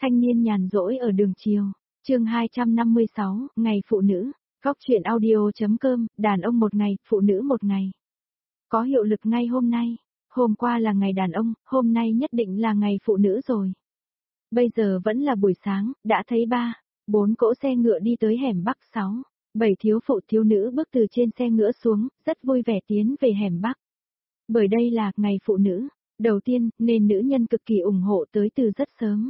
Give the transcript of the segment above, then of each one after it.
Thanh niên nhàn rỗi ở đường chiều. Chương 256, ngày phụ nữ. Góc truyện audio.com, đàn ông một ngày, phụ nữ một ngày. Có hiệu lực ngay hôm nay. Hôm qua là ngày đàn ông, hôm nay nhất định là ngày phụ nữ rồi. Bây giờ vẫn là buổi sáng, đã thấy 4 cỗ xe ngựa đi tới hẻm Bắc 6. 7 thiếu phụ thiếu nữ bước từ trên xe ngựa xuống, rất vui vẻ tiến về hẻm Bắc. Bởi đây là ngày phụ nữ. Đầu tiên, nên nữ nhân cực kỳ ủng hộ tới từ rất sớm.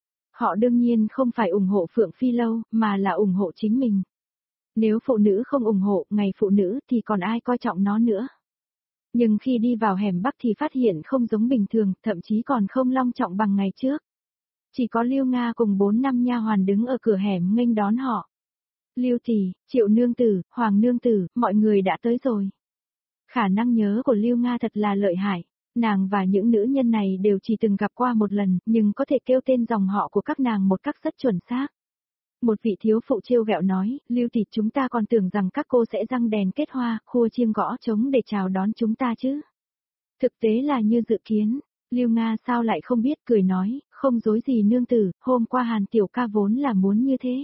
Họ đương nhiên không phải ủng hộ Phượng Phi Lâu, mà là ủng hộ chính mình. Nếu phụ nữ không ủng hộ ngày phụ nữ thì còn ai coi trọng nó nữa. Nhưng khi đi vào hẻm Bắc thì phát hiện không giống bình thường, thậm chí còn không long trọng bằng ngày trước. Chỉ có Lưu Nga cùng 4-5 nha hoàn đứng ở cửa hẻm nghênh đón họ. Lưu tỷ, Triệu nương tử, Hoàng nương tử, mọi người đã tới rồi. Khả năng nhớ của Lưu Nga thật là lợi hại. Nàng và những nữ nhân này đều chỉ từng gặp qua một lần, nhưng có thể kêu tên dòng họ của các nàng một cách rất chuẩn xác. Một vị thiếu phụ trêu ghẹo nói, Lưu tỷ, chúng ta còn tưởng rằng các cô sẽ răng đèn kết hoa, khua chiêng gõ trống để chào đón chúng ta chứ. Thực tế là như dự kiến. Lưu Nga sao lại không biết, cười nói, không dối gì nương tử, hôm qua Hàn tiểu ca vốn là muốn như thế.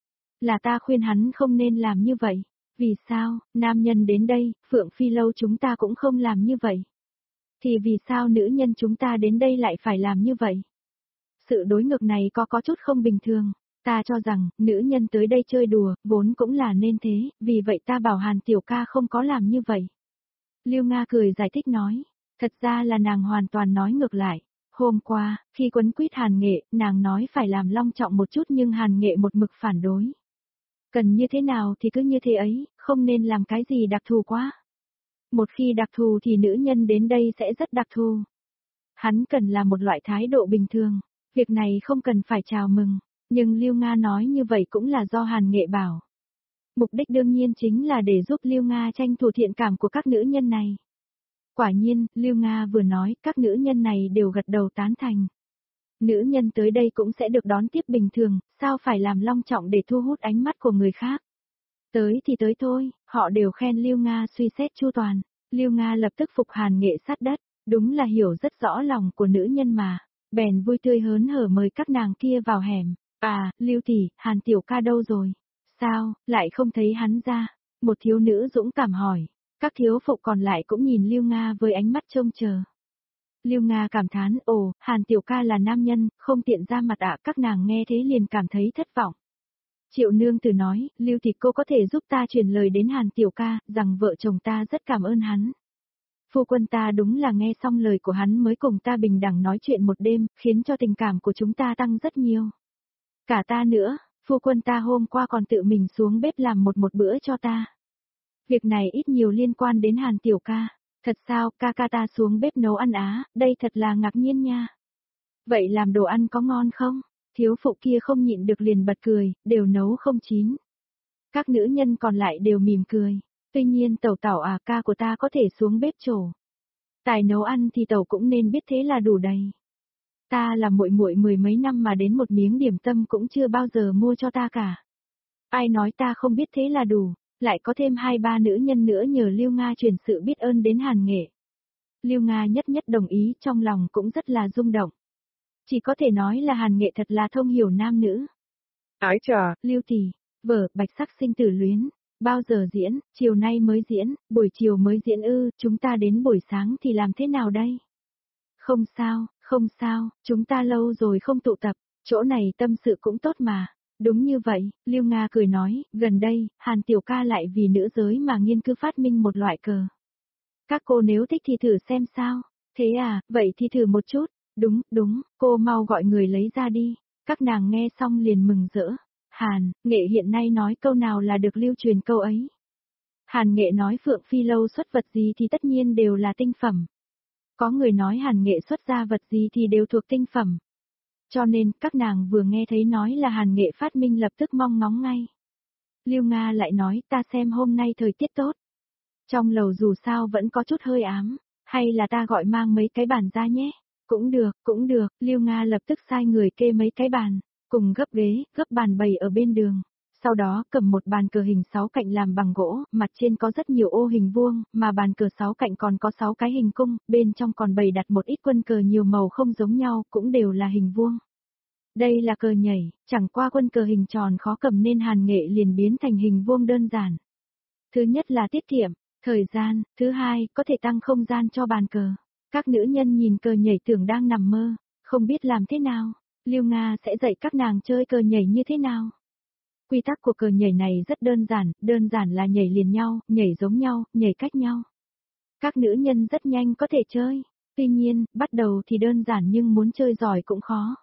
Là ta khuyên hắn không nên làm như vậy. Vì sao, nam nhân đến đây, Phượng Phi Lâu chúng ta cũng không làm như vậy. Thì vì sao nữ nhân chúng ta đến đây lại phải làm như vậy? Sự đối ngược này có chút không bình thường. Ta cho rằng, nữ nhân tới đây chơi đùa, vốn cũng là nên thế, vì vậy ta bảo Hàn tiểu ca không có làm như vậy. Lưu Nga cười giải thích nói, thật ra là nàng hoàn toàn nói ngược lại. Hôm qua, khi quấn quýt Hàn Nghệ, nàng nói phải làm long trọng một chút nhưng Hàn Nghệ một mực phản đối. Cần như thế nào thì cứ như thế ấy, không nên làm cái gì đặc thù quá. Một khi đặc thù thì nữ nhân đến đây sẽ rất đặc thù. Hắn cần là một loại thái độ bình thường, việc này không cần phải chào mừng, nhưng Lưu Nga nói như vậy cũng là do Hàn Nghệ bảo. Mục đích đương nhiên chính là để giúp Lưu Nga tranh thủ thiện cảm của các nữ nhân này. Quả nhiên, Lưu Nga vừa nói, các nữ nhân này đều gật đầu tán thành. Nữ nhân tới đây cũng sẽ được đón tiếp bình thường, sao phải làm long trọng để thu hút ánh mắt của người khác. Tới thì tới thôi, họ đều khen Lưu Nga suy xét chu toàn. Lưu Nga lập tức phục Hàn Nghệ sát đất, đúng là hiểu rất rõ lòng của nữ nhân mà. Bèn vui tươi hớn hở mời các nàng kia vào hẻm. À, Lưu tỷ, Hàn tiểu ca đâu rồi? Sao, lại không thấy hắn ra? Một thiếu nữ dũng cảm hỏi. Các thiếu phụ còn lại cũng nhìn Lưu Nga với ánh mắt trông chờ. Lưu Nga cảm thán, ồ, Hàn tiểu ca là nam nhân, không tiện ra mặt ạ. Các nàng nghe thế liền cảm thấy thất vọng. Triệu nương tử nói, Lưu tỷ, cô có thể giúp ta truyền lời đến Hàn tiểu ca, rằng vợ chồng ta rất cảm ơn hắn. Phu quân ta đúng là nghe xong lời của hắn mới cùng ta bình đẳng nói chuyện một đêm, khiến cho tình cảm của chúng ta tăng rất nhiều. Cả ta nữa, phu quân ta hôm qua còn tự mình xuống bếp làm một bữa cho ta. Việc này ít nhiều liên quan đến Hàn tiểu ca. Thật sao, ca ca ta xuống bếp nấu ăn á, đây thật là ngạc nhiên nha. Vậy làm đồ ăn có ngon không? Thiếu phụ kia không nhịn được liền bật cười, đều nấu không chín. Các nữ nhân còn lại đều mỉm cười. Tuy nhiên tẩu tẩu à, ca của ta có thể xuống bếp trổ. Tài nấu ăn thì tẩu cũng nên biết thế là đủ đầy. Ta là muội muội 10 mấy năm mà đến một miếng điểm tâm cũng chưa bao giờ mua cho ta cả. Ai nói ta không biết thế là đủ, lại có thêm 2-3 nữ nhân nữa nhờ Lưu Nga truyền sự biết ơn đến Hàn Nghệ. Lưu Nga nhất đồng ý, trong lòng cũng rất là rung động. Chỉ có thể nói là Hàn Nghệ thật là thông hiểu nam nữ. Ái chà, Lưu tỷ, vở Bạch Sắc Sinh Tử Luyến, bao giờ diễn, chiều nay mới diễn, buổi chiều mới diễn ư, chúng ta đến buổi sáng thì làm thế nào đây? Không sao, chúng ta lâu rồi không tụ tập, chỗ này tâm sự cũng tốt mà. Đúng như vậy, Lưu Nga cười nói, gần đây, Hàn tiểu ca lại vì nữ giới mà nghiên cứu phát minh một loại cờ. Các cô nếu thích thì thử xem sao. Thế à, vậy thì thử một chút. Đúng, cô mau gọi người lấy ra đi. Các nàng nghe xong liền mừng rỡ. Hàn, Nghệ hiện nay nói câu nào là được lưu truyền câu ấy. Hàn Nghệ nói Phượng Phi Lâu xuất vật gì thì tất nhiên đều là tinh phẩm. Có người nói Hàn Nghệ xuất ra vật gì thì đều thuộc tinh phẩm. Cho nên, các nàng vừa nghe thấy nói là Hàn Nghệ phát minh lập tức mong ngóng ngay. Lưu Nga lại nói, ta xem hôm nay thời tiết tốt. Trong lầu dù sao vẫn có chút hơi ám, hay là ta gọi mang mấy cái bàn ra nhé. Cũng được, Lưu Nga lập tức sai người kê mấy cái bàn, cùng gấp ghế, gấp bàn bày ở bên đường. Sau đó cầm một bàn cờ hình 6 cạnh làm bằng gỗ, mặt trên có rất nhiều ô hình vuông, mà bàn cờ 6 cạnh còn có 6 cái hình cung, bên trong còn bày đặt một ít quân cờ nhiều màu không giống nhau, cũng đều là hình vuông. Đây là cờ nhảy, chẳng qua quân cờ hình tròn khó cầm nên Hàn Nghệ liền biến thành hình vuông đơn giản. Thứ nhất là tiết kiệm thời gian, thứ hai, có thể tăng không gian cho bàn cờ. Các nữ nhân nhìn cờ nhảy tưởng đang nằm mơ, không biết làm thế nào. Lưu Nga sẽ dạy các nàng chơi cờ nhảy như thế nào. Quy tắc của cờ nhảy này rất đơn giản là nhảy liền nhau, nhảy giống nhau, nhảy cách nhau. Các nữ nhân rất nhanh có thể chơi. Tuy nhiên, bắt đầu thì đơn giản nhưng muốn chơi giỏi cũng khó.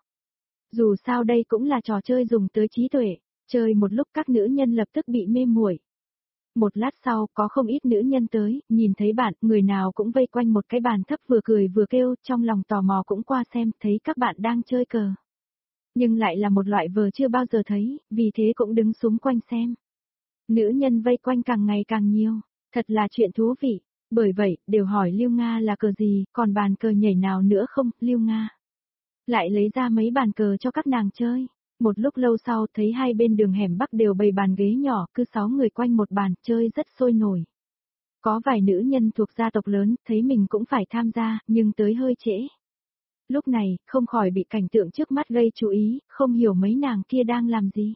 Dù sao đây cũng là trò chơi dùng tới trí tuệ, chơi một lúc các nữ nhân lập tức bị mê muội. Một lát sau, có không ít nữ nhân tới, nhìn thấy bạn, người nào cũng vây quanh một cái bàn thấp vừa cười vừa kêu, trong lòng tò mò cũng qua xem, thấy các bạn đang chơi cờ. Nhưng lại là một loại vờ chưa bao giờ thấy, vì thế cũng đứng xung quanh xem. Nữ nhân vây quanh càng ngày càng nhiều, thật là chuyện thú vị. Bởi vậy, đều hỏi Lưu Nga là cờ gì, còn bàn cờ nhảy nào nữa không, Lưu Nga. Lại lấy ra mấy bàn cờ cho các nàng chơi. Một lúc lâu sau thấy hai bên đường hẻm Bắc đều bày bàn ghế nhỏ, cứ 6 người quanh một bàn, chơi rất sôi nổi. Có vài nữ nhân thuộc gia tộc lớn, thấy mình cũng phải tham gia, nhưng tới hơi trễ. Lúc này, không khỏi bị cảnh tượng trước mắt gây chú ý, không hiểu mấy nàng kia đang làm gì.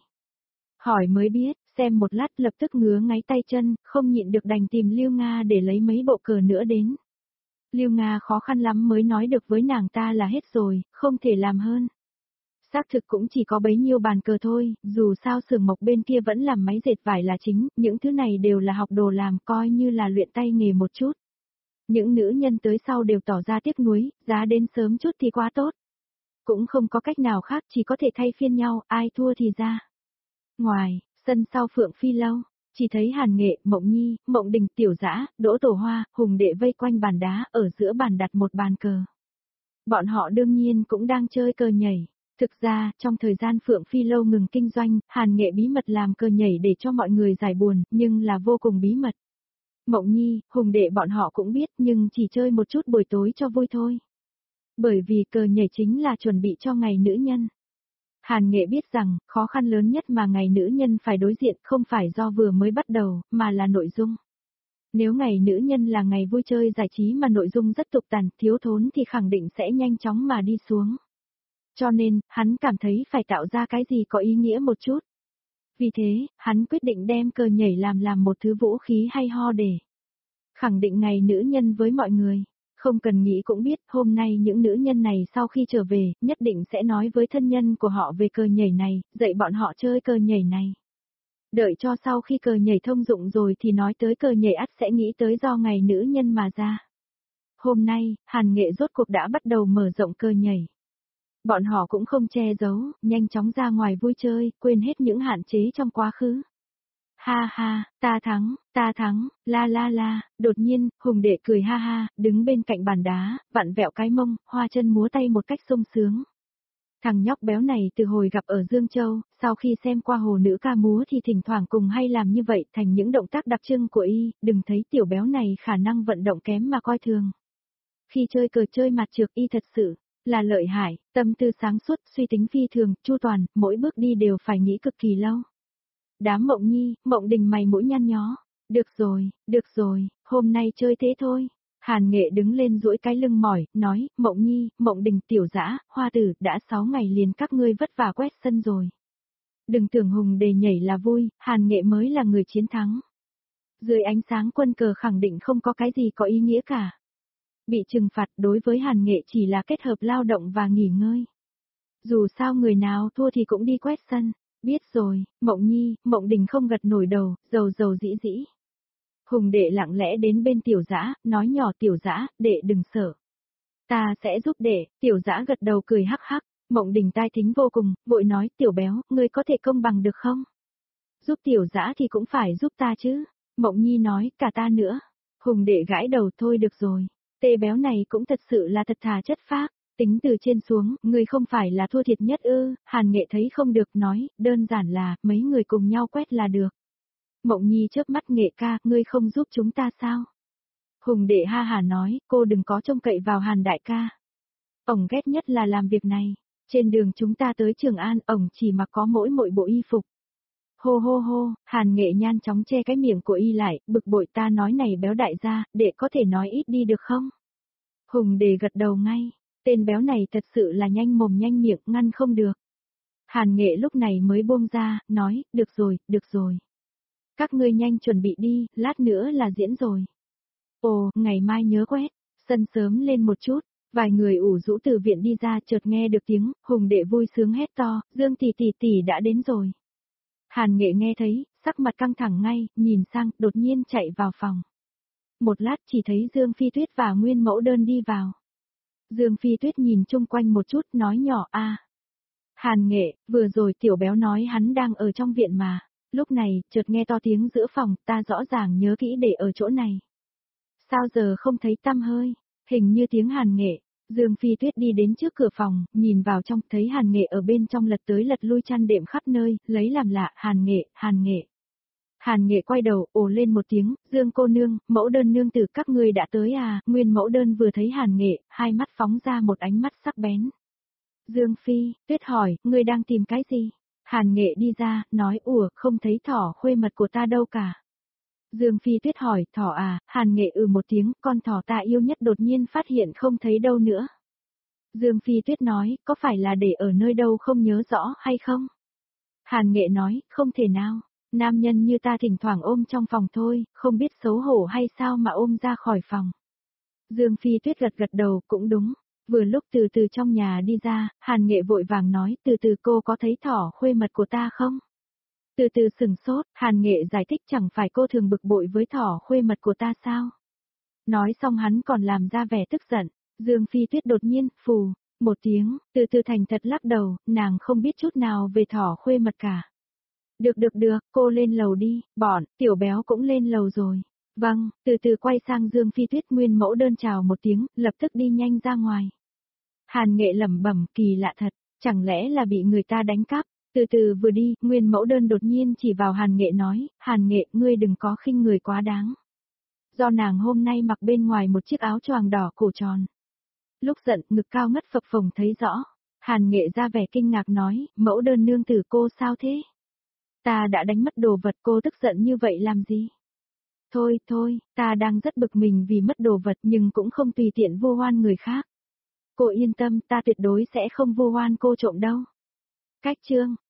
Hỏi mới biết, xem một lát lập tức ngứa ngáy tay chân, không nhịn được đành tìm Lưu Nga để lấy mấy bộ cờ nữa đến. Lưu Nga khó khăn lắm mới nói được với nàng ta là hết rồi, không thể làm hơn. Xác thực cũng chỉ có bấy nhiêu bàn cờ thôi, dù sao xưởng mộc bên kia vẫn làm máy dệt vải là chính, những thứ này đều là học đồ làm coi như là luyện tay nghề một chút. Những nữ nhân tới sau đều tỏ ra tiếc nuối, giá đến sớm chút thì quá tốt. Cũng không có cách nào khác, chỉ có thể thay phiên nhau, ai thua thì ra. Ngoài, sân sau Phượng Phi Lâu, chỉ thấy Hàn Nghệ, Mộng Nhi, Mộng Đình, Tiểu Dã, Đỗ Tổ Hoa, Hùng Đệ vây quanh bàn đá, ở giữa bàn đặt một bàn cờ. Bọn họ đương nhiên cũng đang chơi cờ nhảy. Thực ra, trong thời gian Phượng Phi Lâu ngừng kinh doanh, Hàn Nghệ bí mật làm cờ nhảy để cho mọi người giải buồn, nhưng là vô cùng bí mật. Mộng Nhi, Hùng Đệ bọn họ cũng biết nhưng chỉ chơi một chút buổi tối cho vui thôi. Bởi vì cờ nhảy chính là chuẩn bị cho ngày nữ nhân. Hàn Nghệ biết rằng, khó khăn lớn nhất mà ngày nữ nhân phải đối diện không phải do vừa mới bắt đầu, mà là nội dung. Nếu ngày nữ nhân là ngày vui chơi giải trí mà nội dung rất tục tằn, thiếu thốn thì khẳng định sẽ nhanh chóng mà đi xuống. Cho nên, hắn cảm thấy phải tạo ra cái gì có ý nghĩa một chút. Vì thế, hắn quyết định đem cờ nhảy làm một thứ vũ khí hay ho để khẳng định ngày nữ nhân với mọi người. Không cần nghĩ cũng biết, hôm nay những nữ nhân này sau khi trở về, nhất định sẽ nói với thân nhân của họ về cờ nhảy này, dạy bọn họ chơi cờ nhảy này. Đợi cho sau khi cờ nhảy thông dụng rồi thì nói tới cờ nhảy ắt sẽ nghĩ tới do ngày nữ nhân mà ra. Hôm nay, Hàn Nghệ rốt cuộc đã bắt đầu mở rộng cờ nhảy. Bọn họ cũng không che giấu, nhanh chóng ra ngoài vui chơi, quên hết những hạn chế trong quá khứ. Ha ha, ta thắng, la la la, đột nhiên, Hùng Đệ cười ha ha, đứng bên cạnh bàn đá, vặn vẹo cái mông, hoa chân múa tay một cách sung sướng. Thằng nhóc béo này từ hồi gặp ở Dương Châu, sau khi xem qua hồ nữ ca múa thì thỉnh thoảng cùng hay làm như vậy thành những động tác đặc trưng của y, đừng thấy tiểu béo này khả năng vận động kém mà coi thường. Khi chơi cờ chơi mặt trược y thật sự là lợi hại, tâm tư sáng suốt, suy tính phi thường, chu toàn, mỗi bước đi đều phải nghĩ cực kỳ lâu. Đám Mộng Nhi, Mộng Đình mày mũi nhăn nhó. Được rồi, hôm nay chơi thế thôi. Hàn Nghệ đứng lên duỗi cái lưng mỏi, nói, Mộng Nhi, Mộng Đình, Tiểu Dã, Hoa Tử, đã 6 ngày liền các ngươi vất vả quét sân rồi. Đừng tưởng Hùng Đề nhảy là vui, Hàn Nghệ mới là người chiến thắng. Dưới ánh sáng quân cờ khẳng định không có cái gì có ý nghĩa cả. Bị trừng phạt đối với Hàn Nghệ chỉ là kết hợp lao động và nghỉ ngơi. Dù sao người nào thua thì cũng đi quét sân. Biết rồi, Mộng Nhi, Mộng Đình không gật nổi đầu, dầu dĩ dĩ. Hùng Đệ lặng lẽ đến bên Tiểu Dã, nói nhỏ Tiểu Dã, đệ đừng sợ. Ta sẽ giúp đệ, Tiểu Dã gật đầu cười hắc hắc, Mộng Đình tai thính vô cùng, vội nói Tiểu Béo, ngươi có thể công bằng được không? Giúp Tiểu Dã thì cũng phải giúp ta chứ. Mộng Nhi nói, cả ta nữa. Hùng Đệ gãi đầu thôi được rồi. Tê Béo này cũng thật sự là thật thà chất phác. Tính từ trên xuống, ngươi không phải là thua thiệt nhất ư, Hàn Nghệ thấy không được nói, đơn giản là, mấy người cùng nhau quét là được. Mộng Nhi chớp mắt Nghệ ca, ngươi không giúp chúng ta sao? Hùng Đệ ha hà nói, cô đừng có trông cậy vào Hàn đại ca. Ổng ghét nhất là làm việc này, trên đường chúng ta tới Trường An, ổng chỉ mặc có mỗi bộ y phục. Hô hô hô, Hàn Nghệ nhan chóng che cái miệng của y lại, bực bội ta nói này béo đại gia, đệ có thể nói ít đi được không? Hùng Đệ gật đầu ngay. Tên béo này thật sự là nhanh mồm nhanh miệng, ngăn không được. Hàn Nghệ lúc này mới buông ra, nói, được rồi, được rồi. Các ngươi nhanh chuẩn bị đi, lát nữa là diễn rồi. Ồ, ngày mai nhớ quét, sân sớm lên một chút, vài người ủ rũ từ viện đi ra chợt nghe được tiếng, Hùng đệ vui sướng hét to, Dương tỷ đã đến rồi. Hàn Nghệ nghe thấy, sắc mặt căng thẳng ngay, nhìn sang, đột nhiên chạy vào phòng. Một lát chỉ thấy Dương Phi Tuyết và Nguyên Mẫu Đơn đi vào. Dương Phi Tuyết nhìn chung quanh một chút, nói nhỏ a. Hàn Nghệ, vừa rồi tiểu béo nói hắn đang ở trong viện mà. Lúc này, chợt nghe to tiếng giữa phòng, ta rõ ràng nhớ kỹ để ở chỗ này. Sao giờ không thấy tăm hơi? Hình như tiếng Hàn Nghệ. Dương Phi Tuyết đi đến trước cửa phòng, nhìn vào trong, thấy Hàn Nghệ ở bên trong lật tới lật lui chăn đệm khắp nơi, lấy làm lạ, Hàn Nghệ, Hàn Nghệ. Hàn Nghệ quay đầu, ồ lên một tiếng, Dương cô nương, Mẫu Đơn nương tử các ngươi đã tới à, Nguyên Mẫu Đơn vừa thấy Hàn Nghệ, hai mắt phóng ra một ánh mắt sắc bén. Dương Phi, Tuyết hỏi, ngươi đang tìm cái gì? Hàn Nghệ đi ra, nói không thấy thỏ khuê mật của ta đâu cả. Dương Phi Tuyết hỏi, thỏ à, Hàn Nghệ một tiếng, con thỏ ta yêu nhất đột nhiên phát hiện không thấy đâu nữa. Dương Phi Tuyết nói, có phải là để ở nơi đâu không nhớ rõ hay không? Hàn Nghệ nói, không thể nào, nam nhân như ta thỉnh thoảng ôm trong phòng thôi, không biết xấu hổ hay sao mà ôm ra khỏi phòng. Dương Phi Tuyết gật gật đầu, cũng đúng. Vừa lúc từ từ trong nhà đi ra, Hàn Nghệ vội vàng nói, từ từ cô có thấy thỏ khuê mật của ta không? Từ từ sừng sốt, Hàn Nghệ giải thích chẳng phải cô thường bực bội với thỏ khuê mật của ta sao? Nói xong hắn còn làm ra vẻ tức giận, Dương Phi Tuyết đột nhiên, phù, một tiếng, từ từ thành thật lắc đầu, nàng không biết chút nào về thỏ khuê mật cả. Được, cô lên lầu đi, tiểu béo cũng lên lầu rồi. Vâng, từ từ quay sang Dương Phi Tuyết Nguyên Mẫu Đơn chào một tiếng, lập tức đi nhanh ra ngoài. Hàn Nghệ lẩm bẩm, kỳ lạ thật, chẳng lẽ là bị người ta đánh cắp? Từ từ vừa đi, Nguyên Mẫu Đơn đột nhiên chỉ vào Hàn Nghệ nói, Hàn Nghệ, ngươi đừng có khinh người quá đáng. Do nàng hôm nay mặc bên ngoài một chiếc áo choàng đỏ cổ tròn. Lúc giận, ngực cao ngất phập phồng thấy rõ. Hàn Nghệ ra vẻ kinh ngạc nói, Mẫu Đơn nương tử cô sao thế? Ta đã đánh mất đồ vật, cô tức giận như vậy làm gì? Thôi, ta đang rất bực mình vì mất đồ vật nhưng cũng không tùy tiện vu oan người khác. Cô yên tâm, ta tuyệt đối sẽ không vu oan cô trộm đâu. Cách chương